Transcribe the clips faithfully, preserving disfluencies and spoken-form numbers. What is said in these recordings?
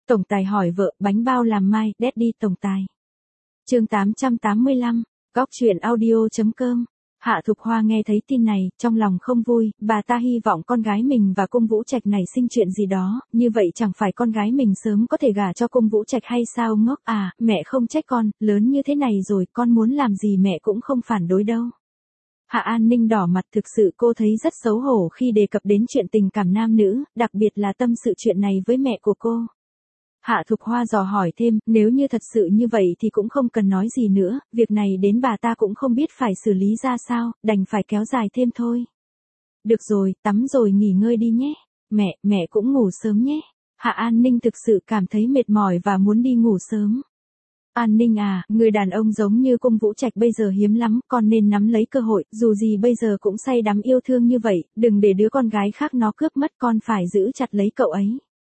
Tổng tài hỏi vợ, bánh bao làm mai, Daddy tổng tài. Chương tám trăm tám mươi lăm, góc truyện audio.com. Hạ Thục Hoa nghe thấy tin này, trong lòng không vui, bà ta hy vọng con gái mình và Cung Vũ Trạch này sinh chuyện gì đó, như vậy chẳng phải con gái mình sớm có thể gả cho Cung Vũ Trạch hay sao? Ngốc à, mẹ không trách con, lớn như thế này rồi, con muốn làm gì mẹ cũng không phản đối đâu. Hạ An Ninh đỏ mặt, thực sự cô thấy rất xấu hổ khi đề cập đến chuyện tình cảm nam nữ, đặc biệt là tâm sự chuyện này với mẹ của cô. Hạ Thục Hoa dò hỏi thêm, nếu như thật sự như vậy thì cũng không cần nói gì nữa, việc này đến bà ta cũng không biết phải xử lý ra sao, đành phải kéo dài thêm thôi. Được rồi, tắm rồi nghỉ ngơi đi nhé. Mẹ, mẹ cũng ngủ sớm nhé. Hạ An Ninh thực sự cảm thấy mệt mỏi và muốn đi ngủ sớm. An Ninh à, người đàn ông giống như Cung Vũ Trạch bây giờ hiếm lắm, con nên nắm lấy cơ hội, dù gì bây giờ cũng say đắm yêu thương như vậy, đừng để đứa con gái khác nó cướp mất, con phải giữ chặt lấy cậu ấy.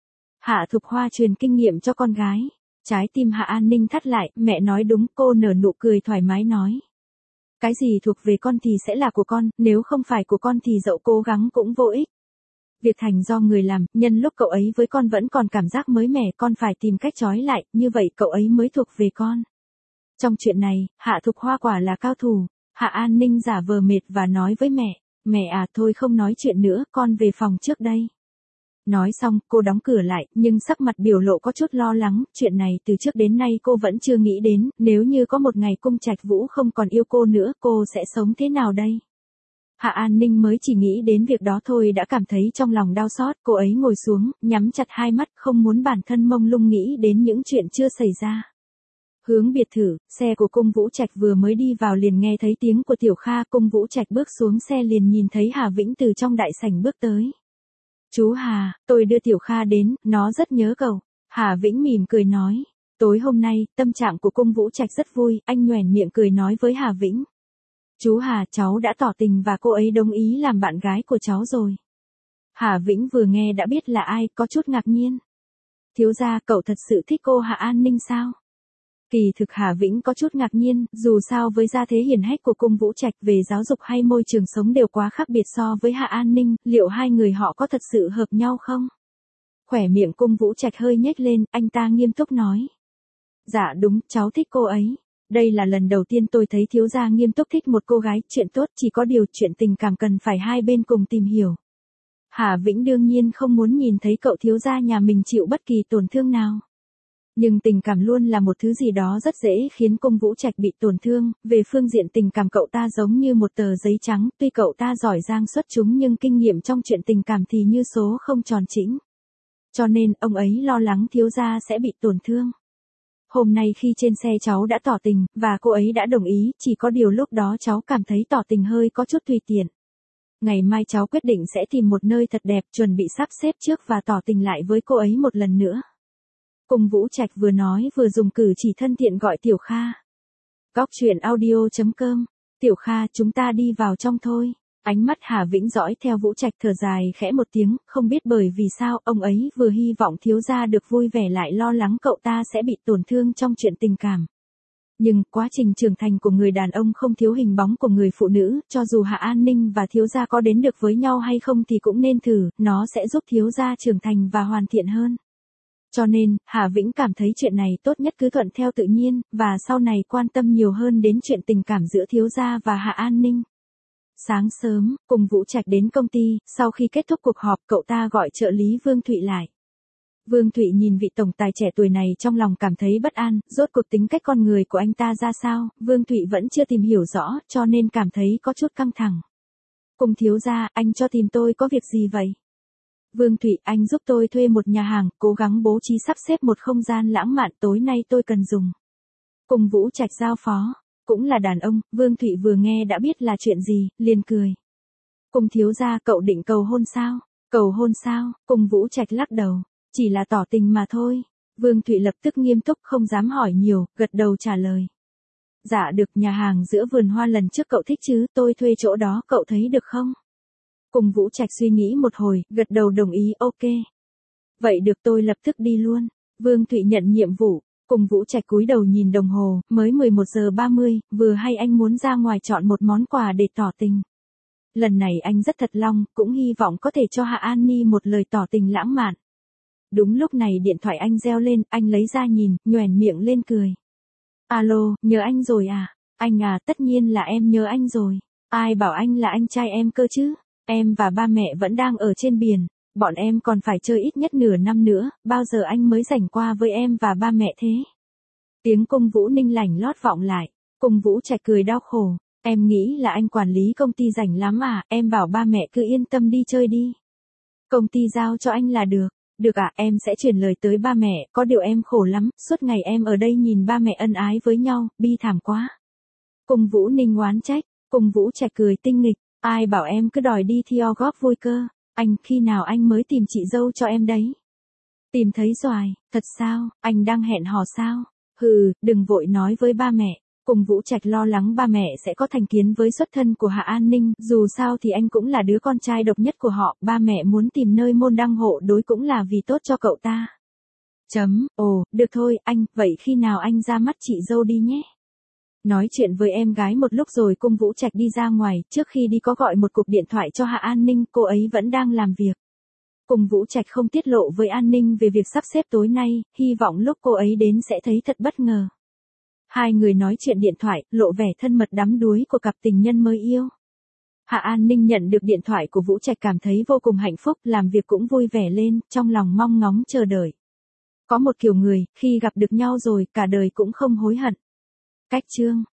Hạ Thục Hoa truyền kinh nghiệm cho con gái. Trái tim Hạ An Ninh thắt lại, mẹ nói đúng, cô nở nụ cười thoải mái nói. Cái gì thuộc về con thì sẽ là của con, nếu không phải của con thì dẫu cố gắng cũng vô ích. Việc thành do người làm, nhân lúc cậu ấy với con vẫn còn cảm giác mới mẻ, con phải tìm cách trói lại, như vậy cậu ấy mới thuộc về con. Trong chuyện này, Hạ Thục Hoa quả là cao thủ. Hạ An Ninh giả vờ mệt và nói với mẹ, mẹ à thôi không nói chuyện nữa, con về phòng trước đây. Nói xong, cô đóng cửa lại, nhưng sắc mặt biểu lộ có chút lo lắng, chuyện này từ trước đến nay cô vẫn chưa nghĩ đến, nếu như có một ngày Cung Trạch Vũ không còn yêu cô nữa, cô sẽ sống thế nào đây? Hạ An Ninh mới chỉ nghĩ đến việc đó thôi đã cảm thấy trong lòng đau xót, cô ấy ngồi xuống, nhắm chặt hai mắt, không muốn bản thân mông lung nghĩ đến những chuyện chưa xảy ra. Hướng biệt thự, xe của Cung Vũ Trạch vừa mới đi vào liền nghe thấy tiếng của Tiểu Kha, Cung Vũ Trạch bước xuống xe liền nhìn thấy Hà Vĩnh từ trong đại sảnh bước tới. Chú Hà, tôi đưa Tiểu Kha đến, nó rất nhớ cậu. Hà Vĩnh mỉm cười nói. Tối hôm nay, tâm trạng của Cung Vũ Trạch rất vui, anh nhoẻn miệng cười nói với Hà Vĩnh. Chú Hà, cháu đã tỏ tình và cô ấy đồng ý làm bạn gái của cháu rồi. Hà Vĩnh vừa nghe đã biết là ai, có chút ngạc nhiên. Thiếu gia, cậu thật sự thích cô Hạ An Ninh sao? Kỳ thực Hà Vĩnh có chút ngạc nhiên, dù sao với gia thế hiển hách của Cung Vũ Trạch về giáo dục hay môi trường sống đều quá khác biệt so với Hạ An Ninh, liệu hai người họ có thật sự hợp nhau không? Khỏe miệng Cung Vũ Trạch hơi nhếch lên, anh ta nghiêm túc nói. Dạ đúng, cháu thích cô ấy. Đây là lần đầu tiên tôi thấy thiếu gia nghiêm túc thích một cô gái, chuyện tốt, chỉ có điều chuyện tình cảm cần phải hai bên cùng tìm hiểu. Hà Vĩnh đương nhiên không muốn nhìn thấy cậu thiếu gia nhà mình chịu bất kỳ tổn thương nào. Nhưng tình cảm luôn là một thứ gì đó rất dễ khiến Cung Vũ Trạch bị tổn thương, về phương diện tình cảm cậu ta giống như một tờ giấy trắng, tuy cậu ta giỏi giang xuất chúng nhưng kinh nghiệm trong chuyện tình cảm thì như số không tròn chỉnh. Cho nên, ông ấy lo lắng thiếu gia sẽ bị tổn thương. Hôm nay khi trên xe cháu đã tỏ tình, và cô ấy đã đồng ý, chỉ có điều lúc đó cháu cảm thấy tỏ tình hơi có chút tùy tiện. Ngày mai cháu quyết định sẽ tìm một nơi thật đẹp, chuẩn bị sắp xếp trước và tỏ tình lại với cô ấy một lần nữa. Cung Vũ Trạch vừa nói vừa dùng cử chỉ thân thiện gọi Tiểu Kha. Góc truyện audio.com. Tiểu Kha, chúng ta đi vào trong thôi. Ánh mắt Hà Vĩnh dõi theo Vũ Trạch thở dài khẽ một tiếng, không biết bởi vì sao ông ấy vừa hy vọng thiếu gia được vui vẻ lại lo lắng cậu ta sẽ bị tổn thương trong chuyện tình cảm. Nhưng, quá trình trưởng thành của người đàn ông không thiếu hình bóng của người phụ nữ, cho dù Hạ An Ninh và thiếu gia có đến được với nhau hay không thì cũng nên thử, nó sẽ giúp thiếu gia trưởng thành và hoàn thiện hơn. Cho nên, Hà Vĩnh cảm thấy chuyện này tốt nhất cứ thuận theo tự nhiên, và sau này quan tâm nhiều hơn đến chuyện tình cảm giữa thiếu gia và Hạ An Ninh. Sáng sớm, Cung Vũ Trạch đến công ty, sau khi kết thúc cuộc họp cậu ta gọi trợ lý Vương Thụy lại. Vương Thụy nhìn vị tổng tài trẻ tuổi này trong lòng cảm thấy bất an, rốt cuộc tính cách con người của anh ta ra sao, Vương Thụy vẫn chưa tìm hiểu rõ, cho nên cảm thấy có chút căng thẳng. Cung thiếu gia, anh cho tìm tôi có việc gì vậy? Vương Thụy, anh giúp tôi thuê một nhà hàng, cố gắng bố trí sắp xếp một không gian lãng mạn tối nay tôi cần dùng. Cung Vũ Trạch giao phó. Cũng là đàn ông, Vương Thụy vừa nghe đã biết là chuyện gì, liền cười. Cung thiếu gia, cậu định cầu hôn sao? Cầu hôn sao? Cung Vũ Trạch lắc đầu. Chỉ là tỏ tình mà thôi. Vương Thụy lập tức nghiêm túc không dám hỏi nhiều, gật đầu trả lời. Dạ được, nhà hàng giữa vườn hoa lần trước cậu thích chứ, tôi thuê chỗ đó, cậu thấy được không? Cung Vũ Trạch suy nghĩ một hồi, gật đầu đồng ý, ok. Vậy được, tôi lập tức đi luôn. Vương Thụy nhận nhiệm vụ. Cung Vũ Trạch cúi đầu nhìn đồng hồ, mới mười một giờ ba mươi, vừa hay anh muốn ra ngoài chọn một món quà để tỏ tình. Lần này anh rất thật lòng, cũng hy vọng có thể cho Hạ An Ni một lời tỏ tình lãng mạn. Đúng lúc này điện thoại anh reo lên, anh lấy ra nhìn, nhoẻn miệng lên cười. Alo, nhớ anh rồi à? Anh à, tất nhiên là em nhớ anh rồi. Ai bảo anh là anh trai em cơ chứ? Em và ba mẹ vẫn đang ở trên biển. Bọn em còn phải chơi ít nhất nửa năm nữa, bao giờ anh mới rảnh qua với em và ba mẹ thế? Tiếng Cung Vũ Ninh lảnh lót vọng lại. Cung Vũ Trạch cười đau khổ. Em nghĩ là anh quản lý công ty rảnh lắm à, em bảo ba mẹ cứ yên tâm đi chơi đi. Công ty giao cho anh là được. Được ạ, à, em sẽ truyền lời tới ba mẹ, có điều em khổ lắm, suốt ngày em ở đây nhìn ba mẹ ân ái với nhau, bi thảm quá. Cung Vũ Ninh oán trách, Cung Vũ Trạch cười tinh nghịch, ai bảo em cứ đòi đi theo góp vui cơ, anh, khi nào anh mới tìm chị dâu cho em đấy? Tìm thấy rồi, thật sao, anh đang hẹn hò sao? Hừ, đừng vội nói với ba mẹ. Cung Vũ Trạch lo lắng ba mẹ sẽ có thành kiến với xuất thân của Hạ An Ninh, dù sao thì anh cũng là đứa con trai độc nhất của họ, ba mẹ muốn tìm nơi môn đăng hộ đối cũng là vì tốt cho cậu ta. Chấm, ồ, được thôi, anh, vậy khi nào anh ra mắt chị dâu đi nhé. Nói chuyện với em gái một lúc rồi Cung Vũ Trạch đi ra ngoài, trước khi đi có gọi một cuộc điện thoại cho Hạ An Ninh, cô ấy vẫn đang làm việc. Cung Vũ Trạch không tiết lộ với An Ninh về việc sắp xếp tối nay, hy vọng lúc cô ấy đến sẽ thấy thật bất ngờ. Hai người nói chuyện điện thoại, lộ vẻ thân mật đắm đuối của cặp tình nhân mới yêu. Hạ An Ninh nhận được điện thoại của Vũ Trạch cảm thấy vô cùng hạnh phúc, làm việc cũng vui vẻ lên, trong lòng mong ngóng chờ đợi. Có một kiểu người, khi gặp được nhau rồi, cả đời cũng không hối hận. Cách chương